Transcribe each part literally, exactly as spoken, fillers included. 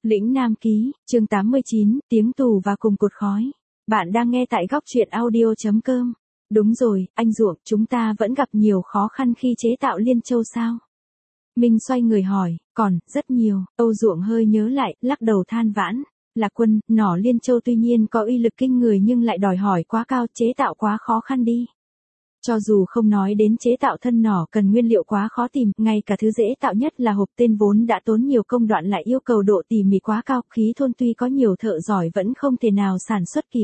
Lĩnh Nam Ký, chương tám mươi chín, tiếng tù và cùng cột khói. Bạn đang nghe tại góc truyện audio.com. Đúng rồi, anh Duộng, chúng ta vẫn gặp nhiều khó khăn khi chế tạo Liên Châu sao? Minh xoay người hỏi, còn, rất nhiều. Âu Duộng hơi nhớ lại, lắc đầu than vãn. Lạc Quân, nỏ Liên Châu tuy nhiên có uy lực kinh người nhưng lại đòi hỏi quá cao, chế tạo quá khó khăn đi. Cho dù không nói đến chế tạo thân nỏ cần nguyên liệu quá khó tìm, ngay cả thứ dễ tạo nhất là hộp tên vốn đã tốn nhiều công đoạn lại yêu cầu độ tỉ mỉ quá cao, khí thôn tuy có nhiều thợ giỏi vẫn không thể nào sản xuất kịp.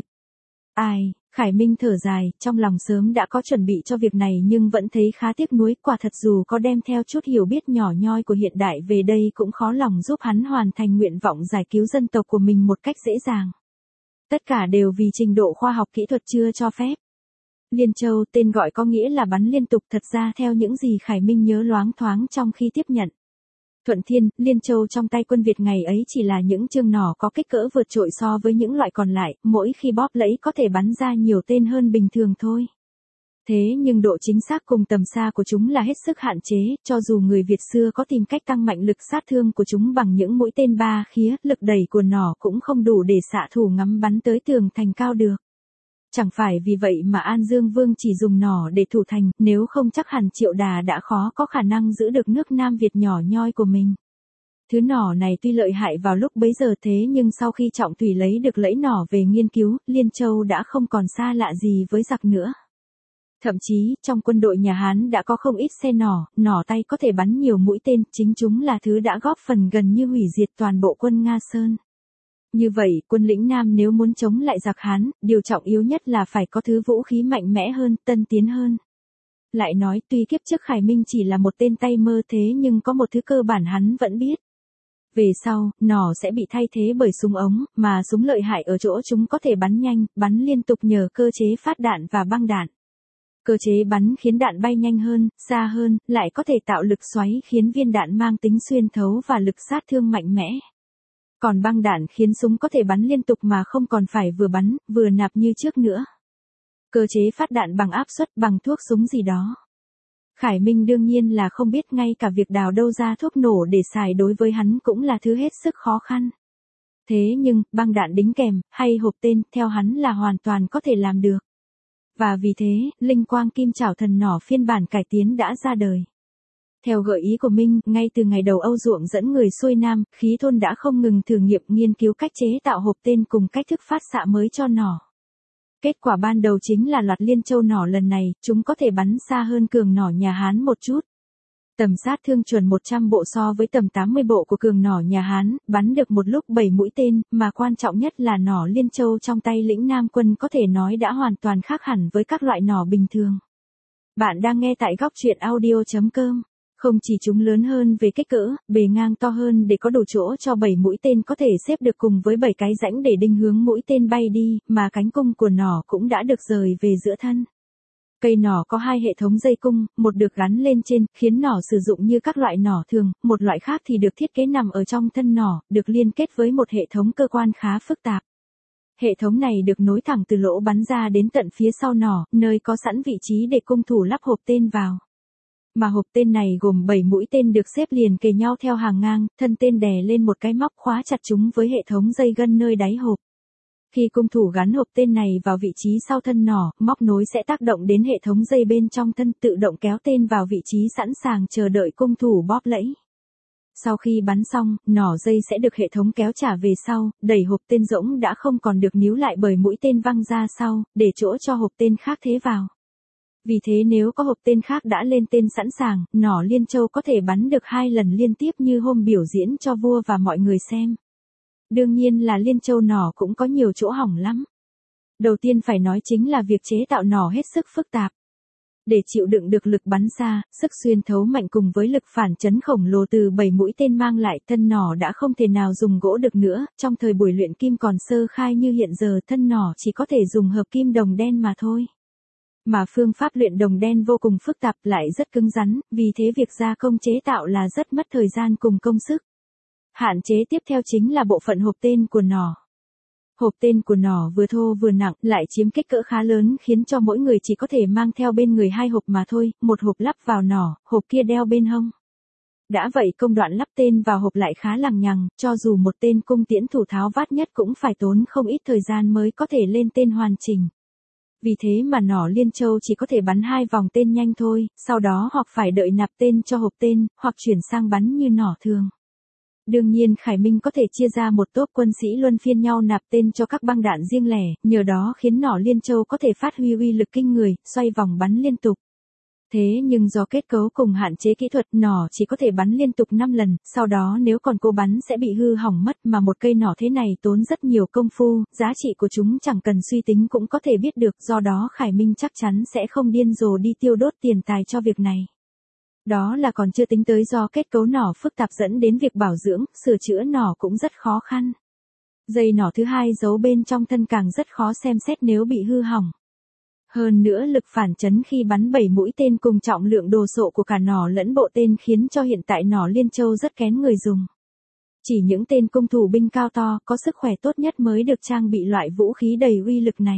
Ai, Khải Minh thở dài, trong lòng sớm đã có chuẩn bị cho việc này nhưng vẫn thấy khá tiếc nuối, quả thật dù có đem theo chút hiểu biết nhỏ nhoi của hiện đại về đây cũng khó lòng giúp hắn hoàn thành nguyện vọng giải cứu dân tộc của mình một cách dễ dàng. Tất cả đều vì trình độ khoa học kỹ thuật chưa cho phép. Liên Châu tên gọi có nghĩa là bắn liên tục, thật ra theo những gì Khải Minh nhớ loáng thoáng trong khi tiếp nhận. Thuận Thiên, Liên Châu trong tay quân Việt ngày ấy chỉ là những chương nỏ có kích cỡ vượt trội so với những loại còn lại, mỗi khi bóp lẫy có thể bắn ra nhiều tên hơn bình thường thôi. Thế nhưng độ chính xác cùng tầm xa của chúng là hết sức hạn chế, cho dù người Việt xưa có tìm cách tăng mạnh lực sát thương của chúng bằng những mũi tên ba khía, lực đẩy của nỏ cũng không đủ để xạ thủ ngắm bắn tới tường thành cao được. Chẳng phải vì vậy mà An Dương Vương chỉ dùng nỏ để thủ thành, nếu không chắc hẳn Triệu Đà đã khó có khả năng giữ được nước Nam Việt nhỏ nhoi của mình. Thứ nỏ này tuy lợi hại vào lúc bấy giờ thế nhưng sau khi Trọng Thủy lấy được lẫy nỏ về nghiên cứu, Liên Châu đã không còn xa lạ gì với giặc nữa. Thậm chí, trong quân đội nhà Hán đã có không ít xe nỏ, nỏ tay có thể bắn nhiều mũi tên, chính chúng là thứ đã góp phần gần như hủy diệt toàn bộ quân Nga Sơn. Như vậy, quân lĩnh Nam nếu muốn chống lại giặc Hán, điều trọng yếu nhất là phải có thứ vũ khí mạnh mẽ hơn, tân tiến hơn. Lại nói, tuy kiếp trước Khải Minh chỉ là một tên tay mơ thế nhưng có một thứ cơ bản hắn vẫn biết. Về sau, nỏ sẽ bị thay thế bởi súng ống, mà súng lợi hại ở chỗ chúng có thể bắn nhanh, bắn liên tục nhờ cơ chế phát đạn và băng đạn. Cơ chế bắn khiến đạn bay nhanh hơn, xa hơn, lại có thể tạo lực xoáy khiến viên đạn mang tính xuyên thấu và lực sát thương mạnh mẽ. Còn băng đạn khiến súng có thể bắn liên tục mà không còn phải vừa bắn, vừa nạp như trước nữa. Cơ chế phát đạn bằng áp suất, bằng thuốc súng gì đó. Khải Minh đương nhiên là không biết, ngay cả việc đào đâu ra thuốc nổ để xài đối với hắn cũng là thứ hết sức khó khăn. Thế nhưng, băng đạn đính kèm, hay hộp tên, theo hắn là hoàn toàn có thể làm được. Và vì thế, Linh Quang Kim Chảo Thần Nỏ phiên bản cải tiến đã ra đời. Theo gợi ý của Minh, ngay từ ngày đầu Âu Duộng dẫn người xuôi Nam, Khí Thôn đã không ngừng thử nghiệm nghiên cứu cách chế tạo hộp tên cùng cách thức phát xạ mới cho nỏ. Kết quả ban đầu chính là loạt Liên Châu nỏ lần này, chúng có thể bắn xa hơn cường nỏ nhà Hán một chút. Tầm sát thương chuẩn một trăm bộ so với tầm tám mươi bộ của cường nỏ nhà Hán, bắn được một lúc bảy mũi tên, mà quan trọng nhất là nỏ Liên Châu trong tay lĩnh Nam quân có thể nói đã hoàn toàn khác hẳn với các loại nỏ bình thường. Bạn đang nghe tại góc truyện audio.com. Không chỉ chúng lớn hơn về kích cỡ, bề ngang to hơn để có đủ chỗ cho bảy mũi tên có thể xếp được cùng với bảy cái rãnh để đinh hướng mũi tên bay đi, mà cánh cung của nỏ cũng đã được rời về giữa thân. Cây nỏ có hai hệ thống dây cung, một được gắn lên trên, khiến nỏ sử dụng như các loại nỏ thường, một loại khác thì được thiết kế nằm ở trong thân nỏ, được liên kết với một hệ thống cơ quan khá phức tạp. Hệ thống này được nối thẳng từ lỗ bắn ra đến tận phía sau nỏ, nơi có sẵn vị trí để cung thủ lắp hộp tên vào. Mà hộp tên này gồm bảy mũi tên được xếp liền kề nhau theo hàng ngang, thân tên đè lên một cái móc khóa chặt chúng với hệ thống dây gân nơi đáy hộp. Khi cung thủ gắn hộp tên này vào vị trí sau thân nỏ, móc nối sẽ tác động đến hệ thống dây bên trong thân, tự động kéo tên vào vị trí sẵn sàng chờ đợi cung thủ bóp lẫy. Sau khi bắn xong, nỏ dây sẽ được hệ thống kéo trả về sau, đẩy hộp tên rỗng đã không còn được níu lại bởi mũi tên văng ra sau, để chỗ cho hộp tên khác thế vào. Vì thế nếu có hộp tên khác đã lên tên sẵn sàng, nỏ Liên Châu có thể bắn được hai lần liên tiếp như hôm biểu diễn cho vua và mọi người xem. Đương nhiên là Liên Châu nỏ cũng có nhiều chỗ hỏng lắm. Đầu tiên phải nói chính là việc chế tạo nỏ hết sức phức tạp. Để chịu đựng được lực bắn xa, sức xuyên thấu mạnh cùng với lực phản chấn khổng lồ từ bảy mũi tên mang lại, thân nỏ đã không thể nào dùng gỗ được nữa, trong thời buổi luyện kim còn sơ khai như hiện giờ thân nỏ chỉ có thể dùng hợp kim đồng đen mà thôi. Mà phương pháp luyện đồng đen vô cùng phức tạp lại rất cứng rắn, vì thế việc gia công chế tạo là rất mất thời gian cùng công sức. Hạn chế tiếp theo chính là bộ phận hộp tên của nỏ. Hộp tên của nỏ vừa thô vừa nặng, lại chiếm kích cỡ khá lớn khiến cho mỗi người chỉ có thể mang theo bên người hai hộp mà thôi, một hộp lắp vào nỏ, hộp kia đeo bên hông. Đã vậy công đoạn lắp tên vào hộp lại khá lằng nhằng, cho dù một tên cung tiễn thủ tháo vát nhất cũng phải tốn không ít thời gian mới có thể lên tên hoàn chỉnh. Vì thế mà nỏ Liên Châu chỉ có thể bắn hai vòng tên nhanh thôi, sau đó hoặc phải đợi nạp tên cho hộp tên, hoặc chuyển sang bắn như nỏ thường. Đương nhiên Khải Minh có thể chia ra một tốp quân sĩ luân phiên nhau nạp tên cho các băng đạn riêng lẻ, nhờ đó khiến nỏ Liên Châu có thể phát huy uy lực kinh người, xoay vòng bắn liên tục. Thế nhưng do kết cấu cùng hạn chế kỹ thuật, nỏ chỉ có thể bắn liên tục năm lần, sau đó nếu còn cố bắn sẽ bị hư hỏng mất, mà một cây nỏ thế này tốn rất nhiều công phu, giá trị của chúng chẳng cần suy tính cũng có thể biết được, do đó Khải Minh chắc chắn sẽ không điên rồ đi tiêu đốt tiền tài cho việc này. Đó là còn chưa tính tới do kết cấu nỏ phức tạp dẫn đến việc bảo dưỡng, sửa chữa nỏ cũng rất khó khăn. Dây nỏ thứ hai giấu bên trong thân càng rất khó xem xét nếu bị hư hỏng. Hơn nữa lực phản chấn khi bắn bảy mũi tên cùng trọng lượng đồ sộ của cả nỏ lẫn bộ tên khiến cho hiện tại nỏ Liên Châu rất kén người dùng. Chỉ những tên cung thủ binh cao to, có sức khỏe tốt nhất mới được trang bị loại vũ khí đầy uy lực này.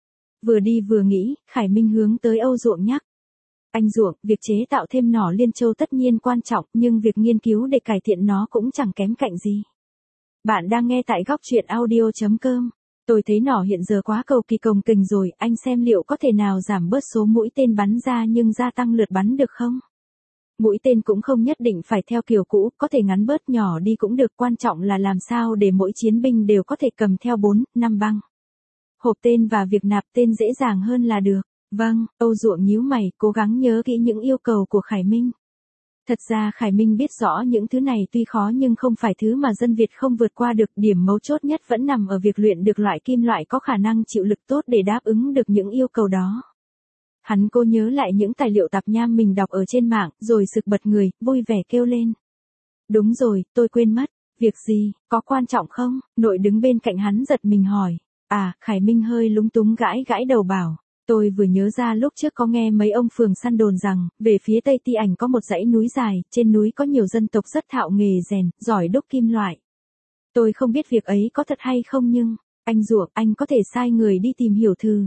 Vừa đi vừa nghĩ, Khải Minh hướng tới Âu Duộng nhắc. Anh Duộng, việc chế tạo thêm nỏ Liên Châu tất nhiên quan trọng, nhưng việc nghiên cứu để cải thiện nó cũng chẳng kém cạnh gì. Bạn đang nghe tại góc truyện audio chấm com. Tôi thấy nỏ hiện giờ quá cầu kỳ cồng kềnh rồi, anh xem liệu có thể nào giảm bớt số mũi tên bắn ra nhưng gia tăng lượt bắn được không? Mũi tên cũng không nhất định phải theo kiểu cũ, có thể ngắn bớt nhỏ đi cũng được, quan trọng là làm sao để mỗi chiến binh đều có thể cầm theo bốn, năm băng. Hộp tên và việc nạp tên dễ dàng hơn là được. Vâng, Âu Duộng nhíu mày, cố gắng nhớ kỹ những yêu cầu của Khải Minh. Thật ra Khải Minh biết rõ những thứ này tuy khó nhưng không phải thứ mà dân Việt không vượt qua được, điểm mấu chốt nhất vẫn nằm ở việc luyện được loại kim loại có khả năng chịu lực tốt để đáp ứng được những yêu cầu đó. Hắn cố nhớ lại những tài liệu tạp nham mình đọc ở trên mạng, rồi sực bật người, vui vẻ kêu lên. Đúng rồi, tôi quên mất, việc gì, có quan trọng không? Nội đứng bên cạnh hắn giật mình hỏi. À, Khải Minh hơi lúng túng gãi gãi đầu bảo. Tôi vừa nhớ ra lúc trước có nghe mấy ông phường săn đồn rằng, về phía Tây Ti Ảnh có một dãy núi dài, trên núi có nhiều dân tộc rất thạo nghề rèn, giỏi đúc kim loại. Tôi không biết việc ấy có thật hay không nhưng, anh Duộng, anh có thể sai người đi tìm hiểu thử.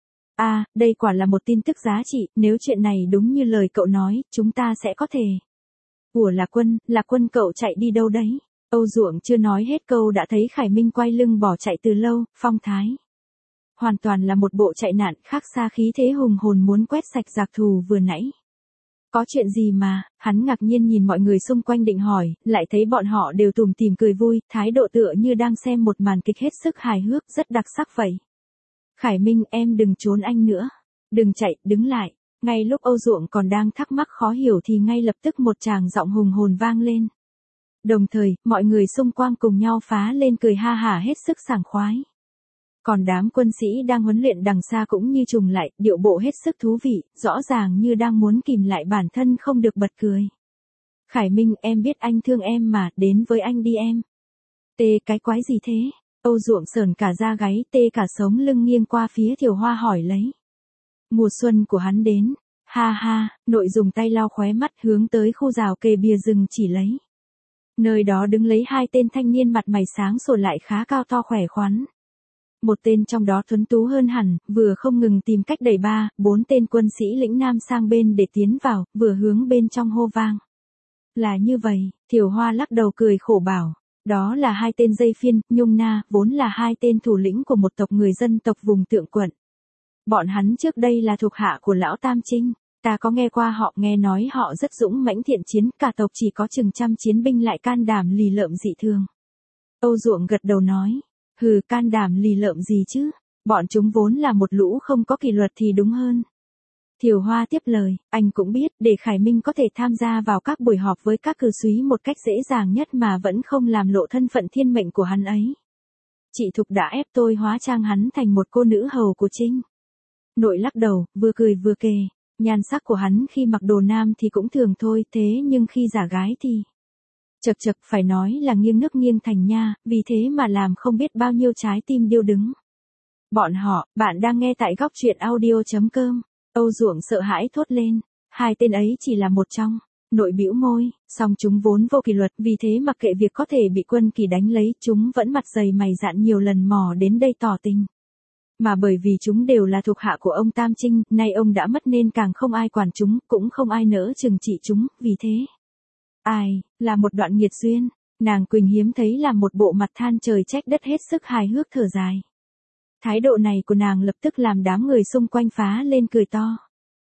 À, đây quả là một tin tức giá trị, nếu chuyện này đúng như lời cậu nói, chúng ta sẽ có thể. Ủa Lạc Quân, Lạc Quân cậu chạy đi đâu đấy? Âu Duộng chưa nói hết câu đã thấy Khải Minh quay lưng bỏ chạy từ lâu, phong thái. Hoàn toàn là một bộ chạy nạn, khác xa khí thế hùng hồn muốn quét sạch giặc thù vừa nãy. Có chuyện gì mà, hắn ngạc nhiên nhìn mọi người xung quanh định hỏi, lại thấy bọn họ đều tủm tỉm cười vui, thái độ tựa như đang xem một màn kịch hết sức hài hước, rất đặc sắc vậy. Khải Minh, em đừng trốn anh nữa. Đừng chạy, đứng lại. Ngay lúc Âu Duộng còn đang thắc mắc khó hiểu thì ngay lập tức một tràng giọng hùng hồn vang lên. Đồng thời, mọi người xung quanh cùng nhau phá lên cười ha hả hết sức sảng khoái. Còn đám quân sĩ đang huấn luyện đằng xa cũng như trùng lại, điệu bộ hết sức thú vị, rõ ràng như đang muốn kìm lại bản thân không được bật cười. Khải Minh, em biết anh thương em mà, đến với anh đi em. Tê cái quái gì thế? Âu Duộng sờn cả da gáy, tê cả sống lưng nghiêng qua phía Thiều Hoa hỏi lấy. Mùa xuân của hắn đến. Ha ha, nội dùng tay lau khóe mắt hướng tới khu rào kề bìa rừng chỉ lấy. Nơi đó đứng lấy hai tên thanh niên mặt mày sáng sủa lại khá cao to khỏe khoắn. Một tên trong đó tuấn tú hơn hẳn, vừa không ngừng tìm cách đẩy ba, bốn tên quân sĩ lĩnh nam sang bên để tiến vào, vừa hướng bên trong hô vang. Là như vậy, Thiều Hoa lắc đầu cười khổ bảo. Đó là hai tên Dây Phiên, Nhung Na, vốn là hai tên thủ lĩnh của một tộc người dân tộc vùng Tượng Quận. Bọn hắn trước đây là thuộc hạ của lão Tam Trinh. Ta có nghe qua họ, nghe nói họ rất dũng mãnh thiện chiến, cả tộc chỉ có chừng trăm chiến binh lại can đảm lì lợm dị thường. Âu Duộng gật đầu nói. Hừ, can đảm lì lợm gì chứ, bọn chúng vốn là một lũ không có kỷ luật thì đúng hơn. Thiều Hoa tiếp lời, anh cũng biết, để Khải Minh có thể tham gia vào các buổi họp với các cử súy một cách dễ dàng nhất mà vẫn không làm lộ thân phận thiên mệnh của hắn ấy. Chị Thục đã ép tôi hóa trang hắn thành một cô nữ hầu của Trinh. Nội lắc đầu, vừa cười vừa kề, nhan sắc của hắn khi mặc đồ nam thì cũng thường thôi, thế nhưng khi giả gái thì... Chật chật phải nói là nghiêng nước nghiêng thành nha, vì thế mà làm không biết bao nhiêu trái tim điêu đứng. Bọn họ, bạn đang nghe tại góc truyện audio chấm com. Âu Duộng sợ hãi thốt lên, hai tên ấy chỉ là một trong. Nội bĩu môi, song chúng vốn vô kỷ luật, vì thế mặc kệ việc có thể bị quân kỳ đánh lấy, chúng vẫn mặt dày mày dạn nhiều lần mò đến đây tỏ tình. Mà bởi vì chúng đều là thuộc hạ của ông Tam Trinh, nay ông đã mất nên càng không ai quản chúng, cũng không ai nỡ trừng trị chúng, vì thế. Ai, là một đoạn nghiệt duyên. Nàng Quỳnh hiếm thấy là một bộ mặt than trời trách đất hết sức hài hước thở dài. Thái độ này của nàng lập tức làm đám người xung quanh phá lên cười to.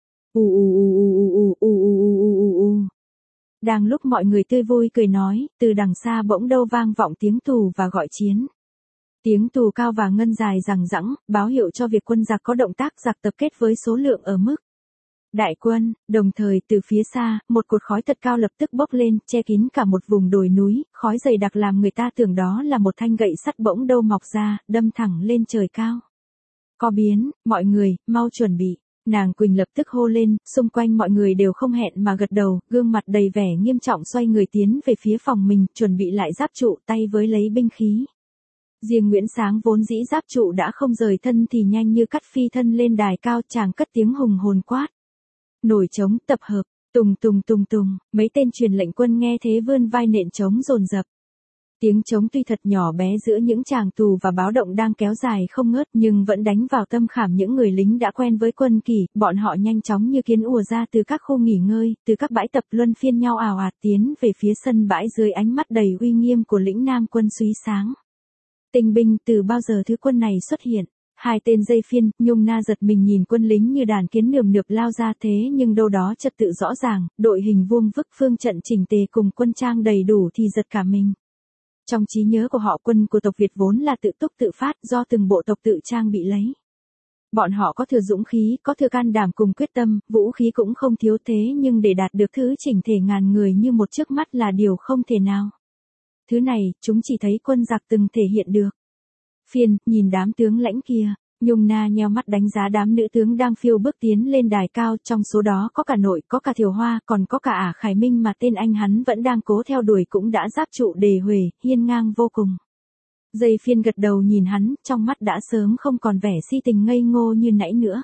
U u u u u u u u u u u. Đang lúc mọi người tươi vui cười nói, từ đằng xa bỗng đâu vang vọng tiếng tù và gọi chiến. Tiếng tù cao và ngân dài rằng rẵng, báo hiệu cho việc quân giặc có động tác giặc tập kết với số lượng ở mức đại quân. Đồng thời từ phía xa, một cột khói thật cao lập tức bốc lên, che kín cả một vùng đồi núi, khói dày đặc làm người ta tưởng đó là một thanh gậy sắt bỗng đâu mọc ra, đâm thẳng lên trời cao. Có biến, mọi người, mau chuẩn bị. Nàng Quỳnh lập tức hô lên, xung quanh mọi người đều không hẹn mà gật đầu, gương mặt đầy vẻ nghiêm trọng xoay người tiến về phía phòng mình, chuẩn bị lại giáp trụ tay với lấy binh khí. Riêng Nguyễn Sáng vốn dĩ giáp trụ đã không rời thân thì nhanh như cắt phi thân lên đài cao, chàng cất tiếng hùng hồn quát. Nổi trống tập hợp, tùng tùng tùng tùng, mấy tên truyền lệnh quân nghe thế vươn vai nện trống dồn dập. Tiếng trống tuy thật nhỏ bé giữa những tràng tù và báo động đang kéo dài không ngớt nhưng vẫn đánh vào tâm khảm những người lính đã quen với quân kỷ, bọn họ nhanh chóng như kiến ùa ra từ các khu nghỉ ngơi, từ các bãi tập luân phiên nhau ào ạt tiến về phía sân bãi dưới ánh mắt đầy uy nghiêm của lĩnh Nam quân Súy Sáng. Tinh binh, từ bao giờ thứ quân này xuất hiện? Hai tên dây phiên, Nhung Na giật mình nhìn quân lính như đàn kiến nườm nượp lao ra thế nhưng đâu đó trật tự rõ ràng, đội hình vuông vức phương trận chỉnh tề cùng quân trang đầy đủ thì giật cả mình. Trong trí nhớ của họ quân của tộc Việt vốn là tự túc tự phát do từng bộ tộc tự trang bị lấy. Bọn họ có thừa dũng khí, có thừa can đảm cùng quyết tâm, vũ khí cũng không thiếu thế nhưng để đạt được thứ chỉnh thể ngàn người như một trước mắt là điều không thể nào. Thứ này, chúng chỉ thấy quân giặc từng thể hiện được. Phiên, nhìn đám tướng lãnh kia, Nhung Na nheo mắt đánh giá đám nữ tướng đang phiêu bước tiến lên đài cao, trong số đó có cả Nội, có cả Thiều Hoa, còn có cả Ả Khải Minh mà tên anh hắn vẫn đang cố theo đuổi cũng đã giáp trụ đề huề, hiên ngang vô cùng. Dây Phiên gật đầu nhìn hắn, trong mắt đã sớm không còn vẻ si tình ngây ngô như nãy nữa.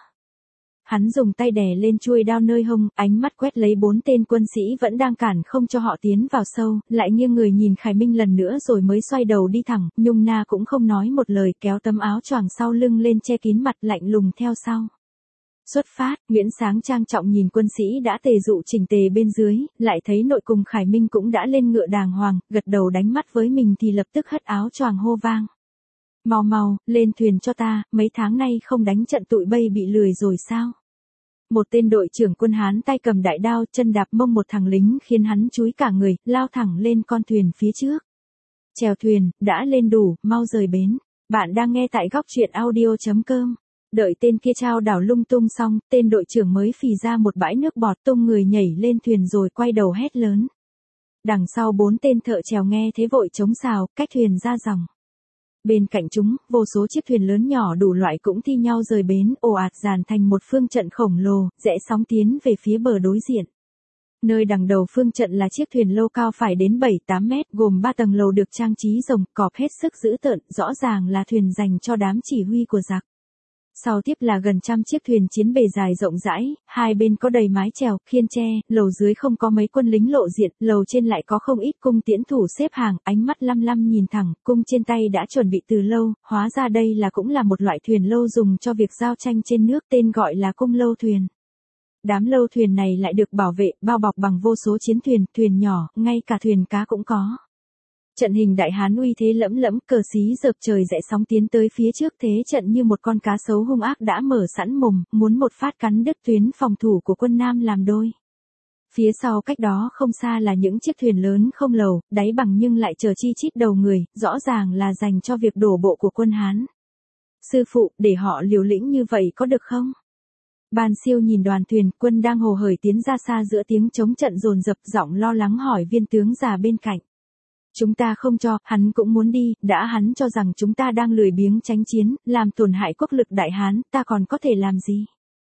Hắn dùng tay đè lên chuôi đao nơi hông, ánh mắt quét lấy bốn tên quân sĩ vẫn đang cản không cho họ tiến vào sâu, lại nghiêng người nhìn Khải Minh lần nữa rồi mới xoay đầu đi thẳng, Nhung Na cũng không nói một lời kéo tấm áo choàng sau lưng lên che kín mặt lạnh lùng theo sau. Xuất phát, Nguyễn Sáng trang trọng nhìn quân sĩ đã tề dụ chỉnh tề bên dưới, lại thấy Nội cùng Khải Minh cũng đã lên ngựa đàng hoàng, gật đầu đánh mắt với mình thì lập tức hất áo choàng hô vang. Mau mau, lên thuyền cho ta, mấy tháng nay không đánh trận tụi bay bị lười rồi sao? Một tên đội trưởng quân Hán tay cầm đại đao chân đạp mông một thằng lính khiến hắn chúi cả người, lao thẳng lên con thuyền phía trước. Chèo thuyền, đã lên đủ, mau rời bến. Bạn đang nghe tại góc truyện audio chấm com. Đợi tên kia trao đảo lung tung xong, tên đội trưởng mới phì ra một bãi nước bọt tung người nhảy lên thuyền rồi quay đầu hét lớn. Đằng sau bốn tên thợ chèo nghe thế vội chống xào, cách thuyền ra dòng. Bên cạnh chúng, vô số chiếc thuyền lớn nhỏ đủ loại cũng thi nhau rời bến, ồ ạt dàn thành một phương trận khổng lồ, rẽ sóng tiến về phía bờ đối diện. Nơi đằng đầu phương trận là chiếc thuyền lâu cao phải đến bảy tám mét, gồm ba tầng lầu được trang trí rồng, cọp hết sức dữ tợn, rõ ràng là thuyền dành cho đám chỉ huy của giặc. Sau tiếp là gần trăm chiếc thuyền chiến bề dài rộng rãi, hai bên có đầy mái chèo, khiên tre, lầu dưới không có mấy quân lính lộ diện, lầu trên lại có không ít cung tiễn thủ xếp hàng, ánh mắt lăm lăm nhìn thẳng, cung trên tay đã chuẩn bị từ lâu, hóa ra đây là cũng là một loại thuyền lâu dùng cho việc giao tranh trên nước, tên gọi là cung lâu thuyền. Đám lâu thuyền này lại được bảo vệ, bao bọc bằng vô số chiến thuyền, thuyền nhỏ, ngay cả thuyền cá cũng có. Trận hình Đại Hán uy thế lẫm lẫm, cờ xí dợp trời rẽ sóng tiến tới phía trước thế trận như một con cá sấu hung ác đã mở sẵn mồm, muốn một phát cắn đứt tuyến phòng thủ của quân Nam làm đôi. Phía sau cách đó không xa là những chiếc thuyền lớn không lầu, đáy bằng nhưng lại chở chi chít đầu người, rõ ràng là dành cho việc đổ bộ của quân Hán. Sư phụ, để họ liều lĩnh như vậy có được không? Ban Siêu nhìn đoàn thuyền, quân đang hồ hởi tiến ra xa giữa tiếng chống trận dồn dập, giọng lo lắng hỏi viên tướng già bên cạnh. Chúng ta không cho, hắn cũng muốn đi, đã hắn cho rằng chúng ta đang lười biếng tránh chiến, làm tổn hại quốc lực Đại Hán, ta còn có thể làm gì?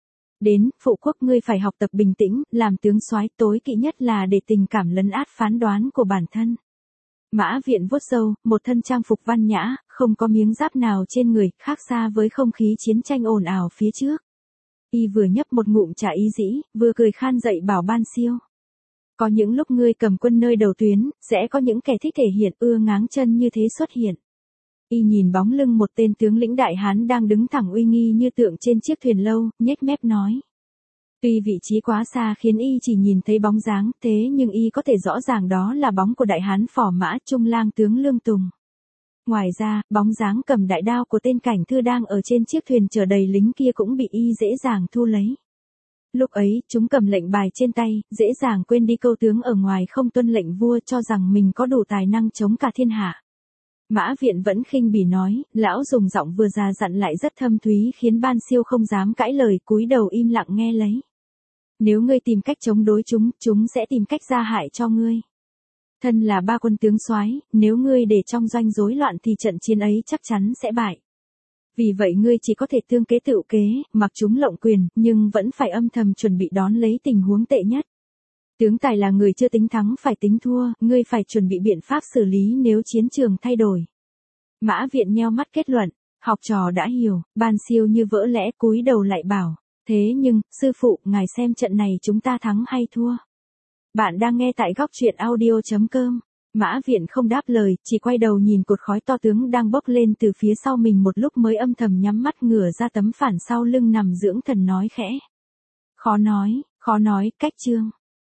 Đến, phụ quốc ngươi phải học tập bình tĩnh, làm tướng soái tối kỵ nhất là để tình cảm lấn át phán đoán của bản thân. Mã Viện vuốt râu, một thân trang phục văn nhã, không có miếng giáp nào trên người, khác xa với không khí chiến tranh ồn ào phía trước. Y vừa nhấp một ngụm trà ý dĩ, vừa cười khan dậy bảo Ban Siêu. Có những lúc ngươi cầm quân nơi đầu tuyến, sẽ có những kẻ thích thể hiện ưa ngáng chân như thế xuất hiện. Y nhìn bóng lưng một tên tướng lĩnh Đại Hán đang đứng thẳng uy nghi như tượng trên chiếc thuyền lâu, nhếch mép nói. Tuy vị trí quá xa khiến y chỉ nhìn thấy bóng dáng, thế nhưng y có thể rõ ràng đó là bóng của đại hán phò mã Trung lang tướng Lương Tùng. Ngoài ra, bóng dáng cầm đại đao của tên cảnh thư đang ở trên chiếc thuyền chở đầy lính kia cũng bị y dễ dàng thu lấy. Lúc ấy, chúng cầm lệnh bài trên tay, dễ dàng quên đi câu tướng ở ngoài không tuân lệnh vua, cho rằng mình có đủ tài năng chống cả thiên hạ. Mã Viện vẫn khinh bỉ nói, lão dùng giọng vừa già dặn lại rất thâm thúy khiến Ban Siêu không dám cãi lời, cúi đầu im lặng nghe lấy. Nếu ngươi tìm cách chống đối chúng, chúng sẽ tìm cách gia hại cho ngươi. Thân là ba quân tướng soái, nếu ngươi để trong doanh rối loạn thì trận chiến ấy chắc chắn sẽ bại. Vì vậy ngươi chỉ có thể tương kế tự kế, mặc chúng lộng quyền, nhưng vẫn phải âm thầm chuẩn bị đón lấy tình huống tệ nhất. Tướng tài là người chưa tính thắng phải tính thua, ngươi phải chuẩn bị biện pháp xử lý nếu chiến trường thay đổi. Mã Viện nheo mắt kết luận, học trò đã hiểu. Ban Siêu như vỡ lẽ cúi đầu lại bảo, thế nhưng, sư phụ, ngài xem trận này chúng ta thắng hay thua? Bạn đang nghe tại góc truyện audio chấm com. Mã Viện không đáp lời, chỉ quay đầu nhìn cột khói to tướng đang bốc lên từ phía sau mình một lúc mới âm thầm nhắm mắt ngửa ra tấm phản sau lưng nằm dưỡng thần nói khẽ. Khó nói, khó nói, cách chương.